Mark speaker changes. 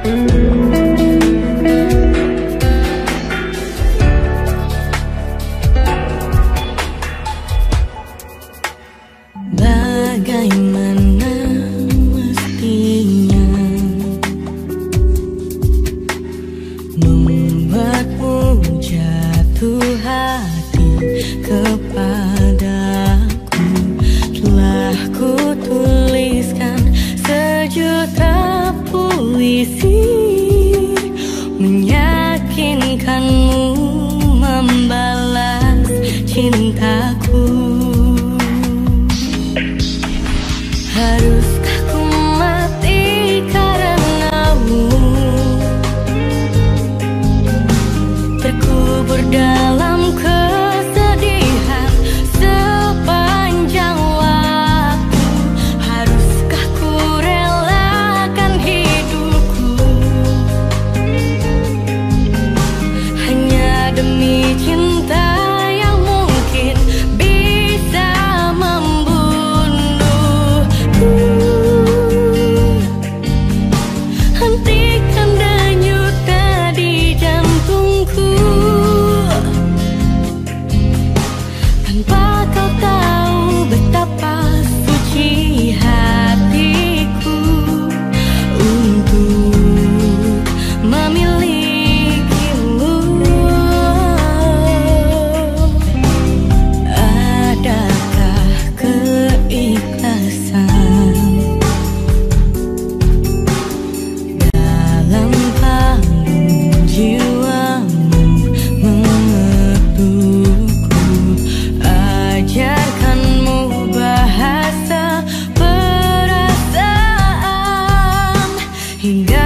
Speaker 1: Bagaimana mestinya membuatmu jatuh hati kepadaku. Telah ku tuliskan sejuta puisi meyakinkanmu membalas cintaku. Haruskah ku mati karenamu, terkubur dalam kesedihan sepanjang waktu? Haruskah ku relakan hidupku hanya demi cinta yang mungkin bisa hentikan denyut nadi jantungku tanpa kau tahu betapa suci hatiku untuk memilikimu. Adakah keikhlasan dalam palung jiwamu mengetukku? Ajarkanmu bahasa perasaan hingga